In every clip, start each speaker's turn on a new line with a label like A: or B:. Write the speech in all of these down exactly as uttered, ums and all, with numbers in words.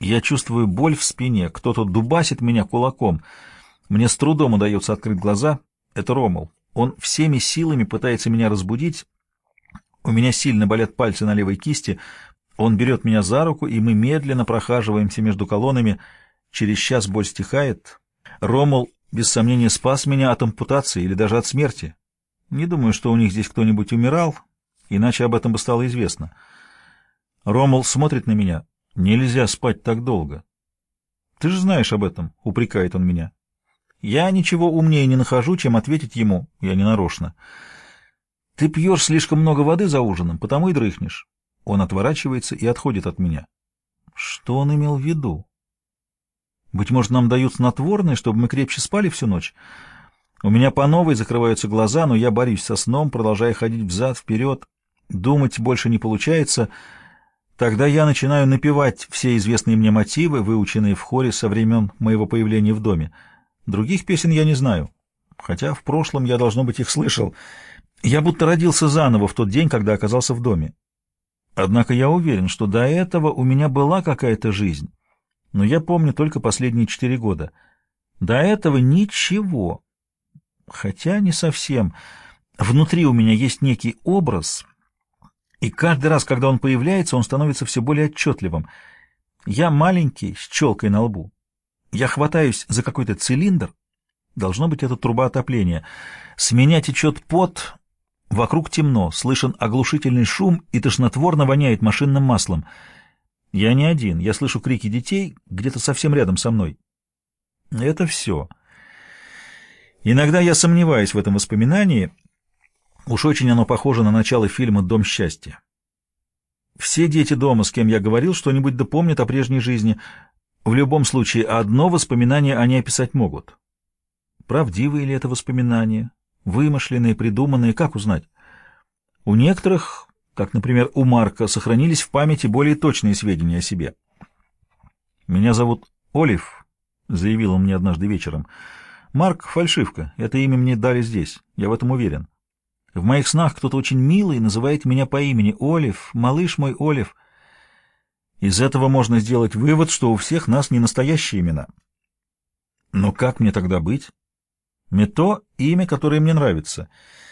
A: Я чувствую боль в спине, кто-то дубасит меня кулаком. Мне с трудом удается открыть глаза. Это Ромул. Он всеми силами пытается меня разбудить. У меня сильно болят пальцы на левой кисти. Он берет меня за руку, и мы медленно прохаживаемся между колоннами. Через час боль стихает. Ромул, без сомнения, спас меня от ампутации или даже от смерти. Не думаю, что у них здесь кто-нибудь умирал, иначе об этом бы стало известно. Ромул смотрит на меня. Нельзя спать так долго. Ты же знаешь об этом, упрекает он меня. Я ничего умнее не нахожу, чем ответить ему, я не нарочно. Ты пьешь слишком много воды за ужином, потому и дрыхнешь. Он отворачивается и отходит от меня. Что он имел в виду? Быть может, нам дают снотворное, чтобы мы крепче спали всю ночь? У меня по новой закрываются глаза, но я борюсь со сном, продолжая ходить взад-вперед. Думать больше не получается. Тогда я начинаю напевать все известные мне мотивы, выученные в хоре со времен моего появления в доме. Других песен я не знаю, хотя в прошлом я, должно быть, их слышал. Я будто родился заново в тот день, когда оказался в доме. Однако я уверен, что до этого у меня была какая-то жизнь, но я помню только последние четыре года. До этого ничего. Хотя не совсем. Внутри у меня есть некий образ, и каждый раз, когда он появляется, он становится все более отчетливым. Я маленький, с челкой на лбу. Я хватаюсь за какой-то цилиндр. Должно быть, это труба отопления. С меня течет пот. Вокруг темно, слышен оглушительный шум и тошнотворно воняет машинным маслом. Я не один, я слышу крики детей где-то совсем рядом со мной. Это все. Иногда я сомневаюсь в этом воспоминании. Уж очень оно похоже на начало фильма «Дом счастья». Все дети дома, с кем я говорил, что-нибудь да помнят о прежней жизни. В любом случае, одно воспоминание они описать могут. Правдивые ли это воспоминания? Вымышленные, придуманные, как узнать? У некоторых, как, например, у Марка, сохранились в памяти более точные сведения о себе. «Меня зовут Олив», — заявил он мне однажды вечером. «Марк — фальшивка, это имя мне дали здесь, я в этом уверен. В моих снах кто-то очень милый называет меня по имени Олив, малыш мой Олив. Из этого можно сделать вывод, что у всех нас не настоящие имена. Но как мне тогда быть? Мето — имя, которое мне нравится.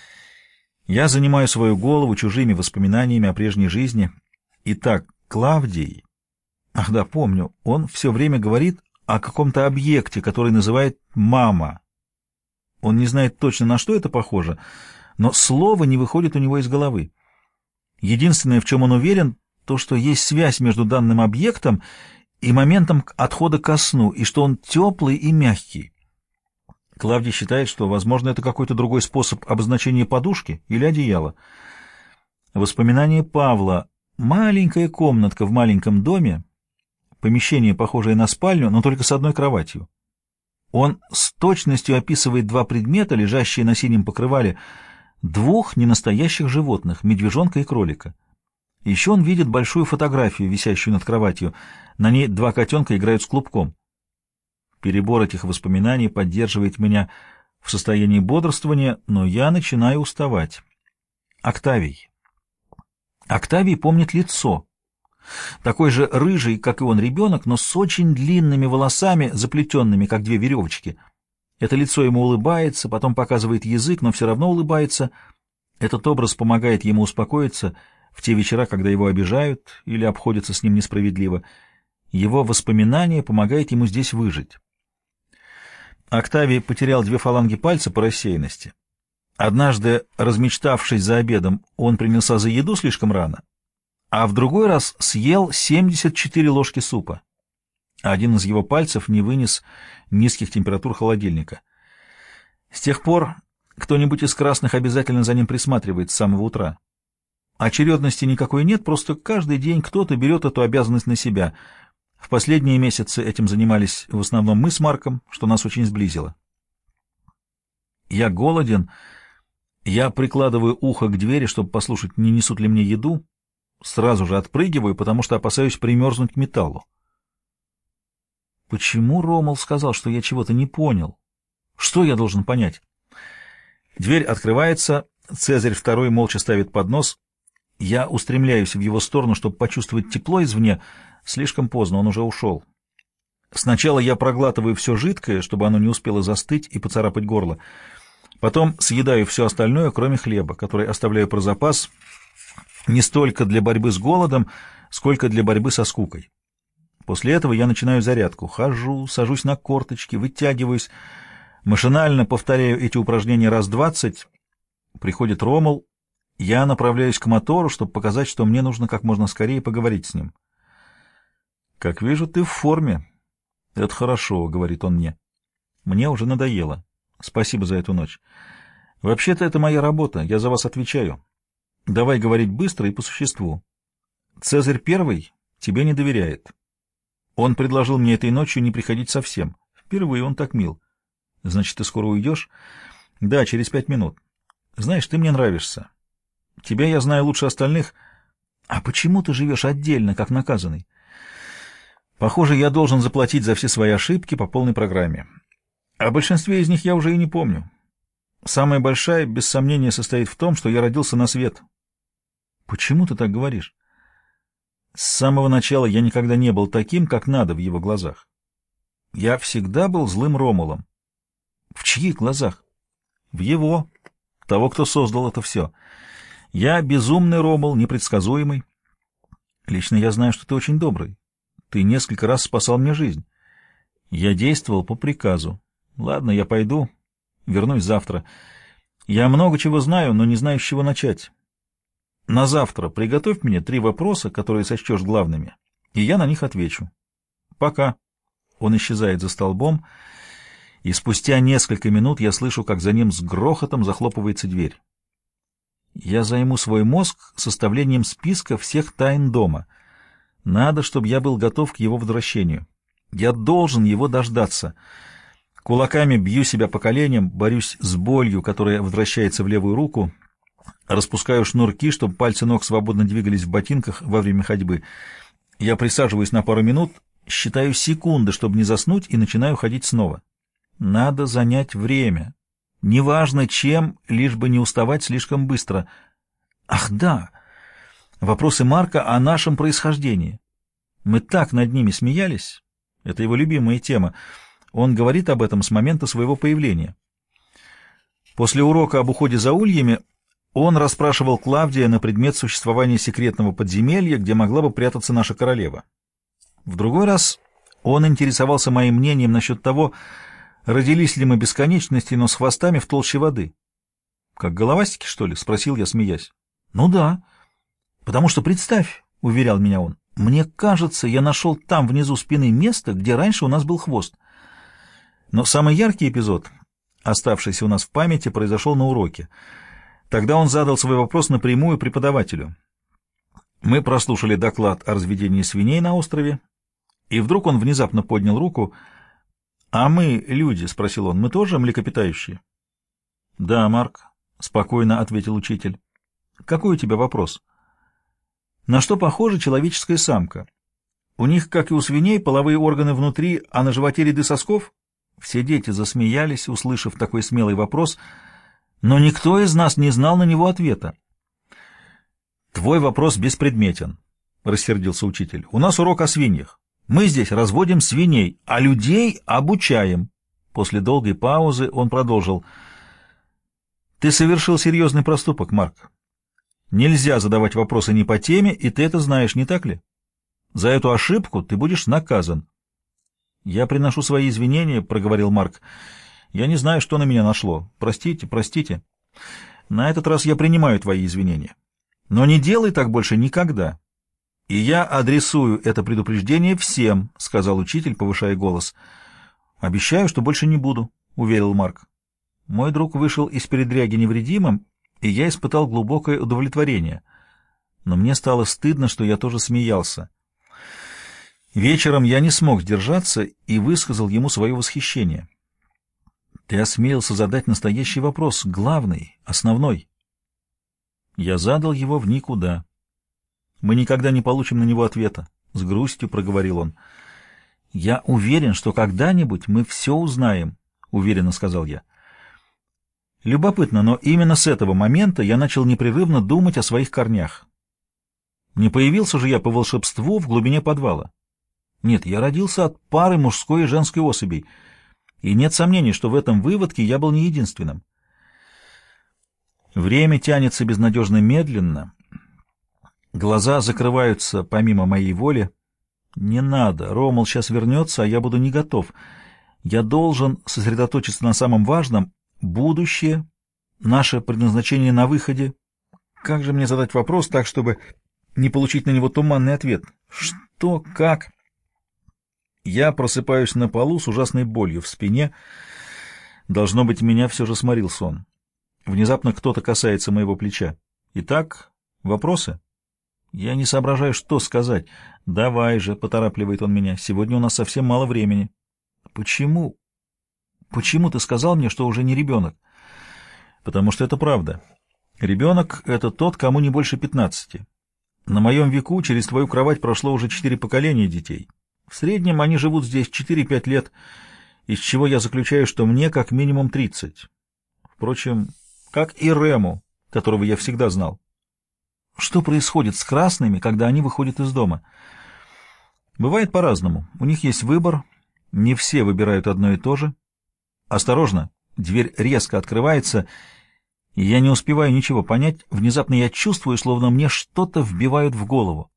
A: Я занимаю свою голову чужими воспоминаниями о прежней жизни. Итак, Клавдий... Ах да, помню, он все время говорит о каком-то объекте, который называет «мама». Он не знает точно, на что это похоже, но слово не выходит у него из головы. Единственное, в чем он уверен, то, что есть связь между данным объектом и моментом отхода ко сну, и что он теплый и мягкий. Клавдий считает, что, возможно, это какой-то другой способ обозначения подушки или одеяла. Воспоминание Павла. Маленькая комнатка в маленьком доме, помещение, похожее на спальню, но только с одной кроватью. Он с точностью описывает два предмета, лежащие на синем покрывале, двух ненастоящих животных, медвежонка и кролика. Еще он видит большую фотографию, висящую над кроватью. На ней два котенка играют с клубком. Перебор этих воспоминаний поддерживает меня в состоянии бодрствования, но я начинаю уставать. Октавий. Октавий помнит лицо. Такой же рыжий, как и он, ребенок, но с очень длинными волосами, заплетенными, как две веревочки. Это лицо ему улыбается, потом показывает язык, но все равно улыбается. Этот образ помогает ему успокоиться в те вечера, когда его обижают или обходятся с ним несправедливо. Его воспоминание помогает ему здесь выжить. Октавий потерял две фаланги пальца по рассеянности. Однажды, размечтавшись за обедом, он принялся за еду слишком рано, а в другой раз съел семьдесят четыре ложки супа. Один из его пальцев не вынес низких температур холодильника. С тех пор кто-нибудь из красных обязательно за ним присматривает с самого утра. Очередности никакой нет, просто каждый день кто-то берет эту обязанность на себя. В последние месяцы этим занимались в основном мы с Марком, что нас очень сблизило. Я голоден. Я прикладываю ухо к двери, чтобы послушать, не несут ли мне еду. Сразу же отпрыгиваю, потому что опасаюсь примерзнуть к металлу. Почему Ромул сказал, что я чего-то не понял? Что я должен понять? Дверь открывается, Цезарь второй молча ставит поднос. Я устремляюсь в его сторону, чтобы почувствовать тепло извне. Слишком поздно, он уже ушел. Сначала я проглатываю все жидкое, чтобы оно не успело застыть и поцарапать горло. Потом съедаю все остальное, кроме хлеба, который оставляю про запас не столько для борьбы с голодом, сколько для борьбы со скукой. После этого я начинаю зарядку. Хожу, сажусь на корточки, вытягиваюсь, машинально повторяю эти упражнения раз двадцать. Приходит Ромул. Я направляюсь к мотору, чтобы показать, что мне нужно как можно скорее поговорить с ним. «Как вижу, ты в форме». «Это хорошо», — говорит он мне. «Мне уже надоело. Спасибо за эту ночь. Вообще-то это моя работа, я за вас отвечаю. Давай говорить быстро и по существу. Цезарь Первый тебе не доверяет. Он предложил мне этой ночью не приходить совсем. Впервые он так мил. Значит, ты скоро уйдешь?» «Да, через пять минут. Знаешь, ты мне нравишься. Тебя я знаю лучше остальных. А почему ты живешь отдельно, как наказанный? Похоже, я должен заплатить за все свои ошибки по полной программе. О большинстве из них я уже и не помню. Самая большая, без сомнения, состоит в том, что я родился на свет». «Почему ты так говоришь?» «С самого начала я никогда не был таким, как надо в его глазах. Я всегда был злым Ромулом». «В чьих глазах?» «В его, того, кто создал это все. Я безумный Ромул, непредсказуемый. Лично я знаю, что ты очень добрый. Ты несколько раз спасал мне жизнь. Я действовал по приказу. Ладно, я пойду. Вернусь завтра. Я много чего знаю, но не знаю, с чего начать. На завтра приготовь мне три вопроса, которые сочтешь главными, и я на них отвечу. Пока». Он исчезает за столбом, и спустя несколько минут я слышу, как за ним с грохотом захлопывается дверь. Я займу свой мозг составлением списка всех тайн дома. Надо, чтобы я был готов к его возвращению. Я должен его дождаться. Кулаками бью себя по коленям, борюсь с болью, которая возвращается в левую руку, распускаю шнурки, чтобы пальцы ног свободно двигались в ботинках во время ходьбы. Я присаживаюсь на пару минут, считаю секунды, чтобы не заснуть, и начинаю ходить снова. Надо занять время. Неважно чем, лишь бы не уставать слишком быстро. Ах да! Вопросы Марка о нашем происхождении. Мы так над ними смеялись. Это его любимая тема. Он говорит об этом с момента своего появления. После урока об уходе за ульями он расспрашивал Клавдия на предмет существования секретного подземелья, где могла бы прятаться наша королева. В другой раз он интересовался моим мнением насчет того, родились ли мы бесконечности, но с хвостами в толще воды. «Как головастики, что ли?» — спросил я, смеясь. «Ну да. Потому что, представь, — уверял меня он, — мне кажется, я нашел там внизу спины место, где раньше у нас был хвост». Но самый яркий эпизод, оставшийся у нас в памяти, произошел на уроке. Тогда он задал свой вопрос напрямую преподавателю. Мы прослушали доклад о разведении свиней на острове, и вдруг он внезапно поднял руку. «А мы, люди, — спросил он, — мы тоже млекопитающие?» «Да, Марк, — спокойно ответил учитель. Какой у тебя вопрос?» «На что похожа человеческая самка? У них, как и у свиней, половые органы внутри, а на животе ряды сосков?» Все дети засмеялись, услышав такой смелый вопрос, но никто из нас не знал на него ответа. «Твой вопрос беспредметен, — рассердился учитель. — У нас урок о свиньях. Мы здесь разводим свиней, а людей обучаем». После долгой паузы он продолжил. «Ты совершил серьезный проступок, Марк. Нельзя задавать вопросы не по теме, и ты это знаешь, не так ли? За эту ошибку ты будешь наказан». «Я приношу свои извинения, — проговорил Марк. Я не знаю, что на меня нашло. Простите, простите. На этот раз я принимаю твои извинения. Но не делай так больше никогда. И я адресую это предупреждение всем, — сказал учитель, повышая голос. Обещаю, что больше не буду, — уверил Марк. Мой друг вышел из передряги невредимым, и я испытал глубокое удовлетворение. Но мне стало стыдно, что я тоже смеялся. Вечером я не смог сдержаться и высказал ему свое восхищение. «Ты осмелился задать настоящий вопрос, главный, основной». Я задал его в никуда. «Мы никогда не получим на него ответа», — с грустью проговорил он. «Я уверен, что когда-нибудь мы все узнаем», — уверенно сказал я. Любопытно, но именно с этого момента я начал непрерывно думать о своих корнях. Не появился же я по волшебству в глубине подвала. Нет, я родился от пары мужской и женской особей, и нет сомнений, что в этом выводке я был не единственным. Время тянется безнадежно медленно, глаза закрываются помимо моей воли. Не надо, Ромул сейчас вернется, а я буду не готов. Я должен сосредоточиться на самом важном — будущее, наше предназначение на выходе. Как же мне задать вопрос так, чтобы не получить на него туманный ответ? Что, как? Я просыпаюсь на полу с ужасной болью в спине. Должно быть, меня все же сморил сон. Внезапно кто-то касается моего плеча. Итак, вопросы? Я не соображаю, что сказать. «Давай же», — поторапливает он меня, — «сегодня у нас совсем мало времени». «Почему? Почему ты сказал мне, что уже не ребенок?» «Потому что это правда. Ребенок — это тот, кому не больше пятнадцати. На моем веку через твою кровать прошло уже четыре поколения детей. В среднем они живут здесь четыре-пять лет, из чего я заключаю, что мне как минимум тридцать. Впрочем, как и Рему, которого я всегда знал. Что происходит с красными, когда они выходят из дома? Бывает по-разному. У них есть выбор, не все выбирают одно и то же. Осторожно, дверь резко открывается, и я не успеваю ничего понять. Внезапно я чувствую, словно мне что-то вбивают в голову.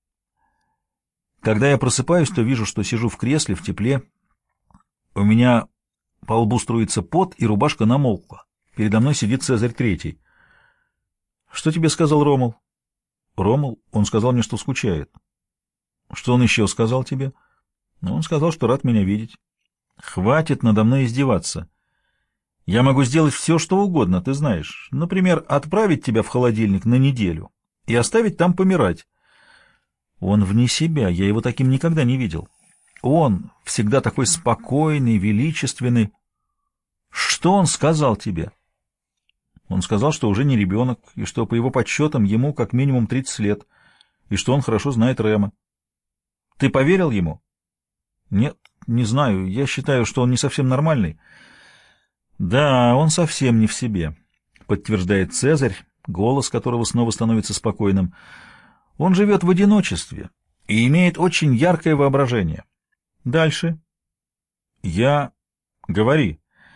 A: Когда я просыпаюсь, то вижу, что сижу в кресле в тепле. У меня по лбу струится пот, и рубашка намокла. Передо мной сидит Цезарь Третий. «Что тебе сказал Ромул?» «Ромул? Он сказал мне, что скучает». «Что он еще сказал тебе?» «Ну, он сказал, что рад меня видеть». «Хватит надо мной издеваться. Я могу сделать все, что угодно, ты знаешь. Например, отправить тебя в холодильник на неделю и оставить там помирать». Он вне себя, я его таким никогда не видел. Он всегда такой спокойный, величественный. Что он сказал тебе? Он сказал, что уже не ребенок, и что, по его подсчетам, ему как минимум тридцать лет, и что он хорошо знает Рема. Ты поверил ему? Нет, не знаю, я считаю, что он не совсем нормальный. Да, он совсем не в себе, подтверждает Цезарь, голос которого снова становится спокойным. Он живет в одиночестве и имеет очень яркое воображение. Дальше. Я... Говори.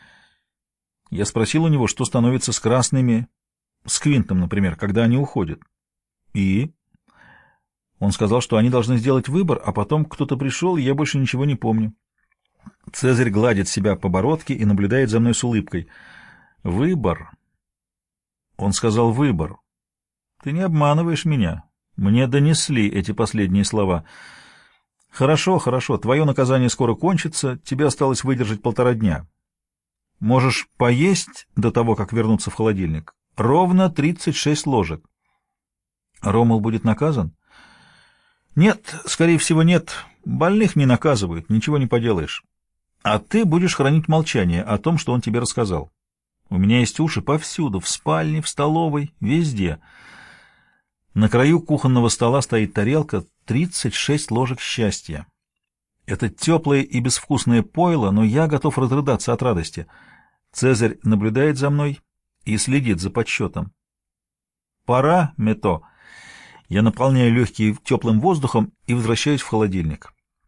A: Я спросил у него, что становится с красными, с Квинтом, например, когда они уходят. И... Он сказал, что они должны сделать выбор, а потом кто-то пришел, и я больше ничего не помню. Цезарь гладит себя по бородке и наблюдает за мной с улыбкой. Выбор. Он сказал выбор. Ты не обманываешь меня. Мне донесли эти последние слова. Хорошо, хорошо, твое наказание скоро кончится, тебе осталось выдержать полтора дня. Можешь поесть до того, как вернуться в холодильник. Ровно тридцать шесть ложек. Ромул будет наказан? Нет, скорее всего, нет. Больных не наказывают, ничего не поделаешь. А ты будешь хранить молчание о том, что он тебе рассказал. У меня есть уши повсюду, в спальне, в столовой, везде. На краю кухонного стола стоит тарелка, тридцать шесть ложек счастья. Это теплое и безвкусное пойло, но я готов разрыдаться от радости. Цезарь наблюдает за мной и следит за подсчетом. Пора, Мето. Я наполняю легкие теплым воздухом и возвращаюсь в холодильник.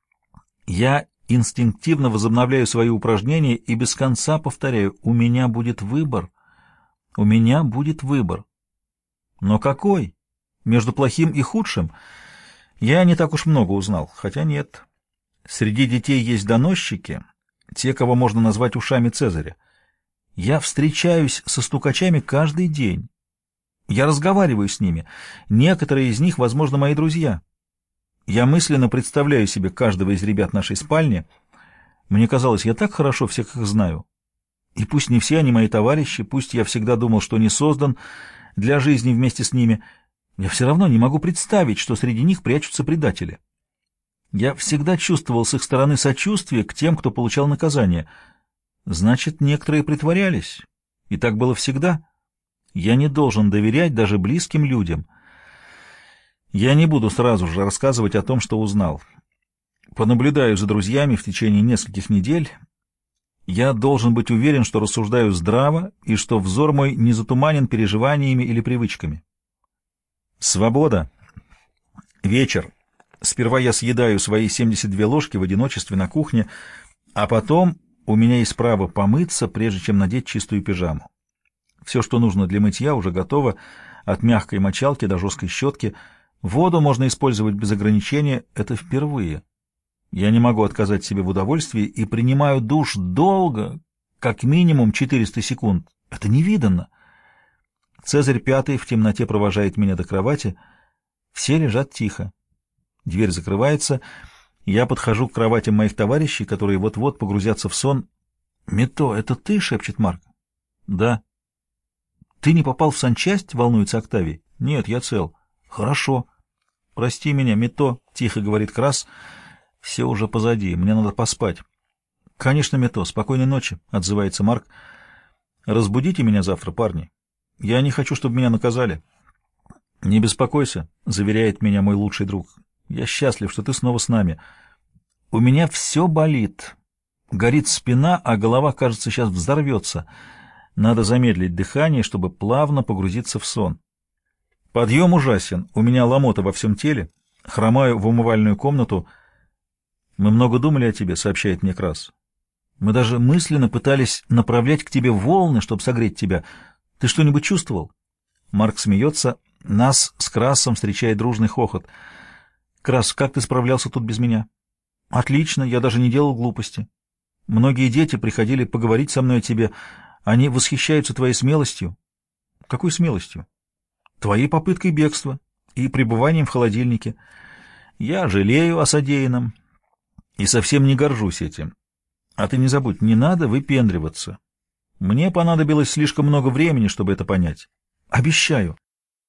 A: Я инстинктивно возобновляю свои упражнения и без конца повторяю: у меня будет выбор, у меня будет выбор. Но какой? Между плохим и худшим я не так уж много узнал, хотя нет. Среди детей есть доносчики, те, кого можно назвать ушами Цезаря. Я встречаюсь со стукачами каждый день. Я разговариваю с ними. Некоторые из них, возможно, мои друзья. Я мысленно представляю себе каждого из ребят нашей спальни. Мне казалось, я так хорошо всех их знаю. И пусть не все они мои товарищи, пусть я всегда думал, что не создан для жизни вместе с ними, я все равно не могу представить, что среди них прячутся предатели. Я всегда чувствовал с их стороны сочувствие к тем, кто получал наказание. Значит, некоторые притворялись. И так было всегда. Я не должен доверять даже близким людям. Я не буду сразу же рассказывать о том, что узнал. Понаблюдаю за друзьями в течение нескольких недель. Я должен быть уверен, что рассуждаю здраво и что взор мой не затуманен переживаниями или привычками. Свобода. Вечер. Сперва я съедаю свои семьдесят две ложки в одиночестве на кухне, а потом у меня есть право помыться, прежде чем надеть чистую пижаму. Все, что нужно для мытья, уже готово, от мягкой мочалки до жесткой щетки. Воду можно использовать без ограничения, это впервые. Я не могу отказать себе в удовольствии и принимаю душ долго, как минимум четыреста секунд. Это невиданно. Цезарь Пятый в темноте провожает меня до кровати. Все лежат тихо. Дверь закрывается. Я подхожу к кроватям моих товарищей, которые вот-вот погрузятся в сон. «Мито, это ты?» — шепчет Марк. «Да». «Ты не попал в санчасть?» — волнуется Октавий. «Нет, я цел». «Хорошо». «Прости меня, Мито», — тихо говорит Крас. «Все уже позади, мне надо поспать». «Конечно, Мито, спокойной ночи», — отзывается Марк. «Разбудите меня завтра, парни. Я не хочу, чтобы меня наказали». «Не беспокойся», — заверяет меня мой лучший друг. «Я счастлив, что ты снова с нами. У меня все болит. Горит спина, а голова, кажется, сейчас взорвется. Надо замедлить дыхание, чтобы плавно погрузиться в сон. Подъем ужасен. У меня ломота во всем теле. Хромаю в умывальную комнату. Мы много думали о тебе», — сообщает мне Крас. «Мы даже мысленно пытались направлять к тебе волны, чтобы согреть тебя. Ты что-нибудь чувствовал?» Марк смеется. Нас с Красом встречает дружный хохот. «Крас, как ты справлялся тут без меня?» «Отлично, я даже не делал глупости. Многие дети приходили поговорить со мной о тебе. Они восхищаются твоей смелостью». «Какой смелостью?» «Твоей попыткой бегства и пребыванием в холодильнике. Я жалею о содеянном и совсем не горжусь этим. А ты не забудь, не надо выпендриваться. Мне понадобилось слишком много времени, чтобы это понять. Обещаю».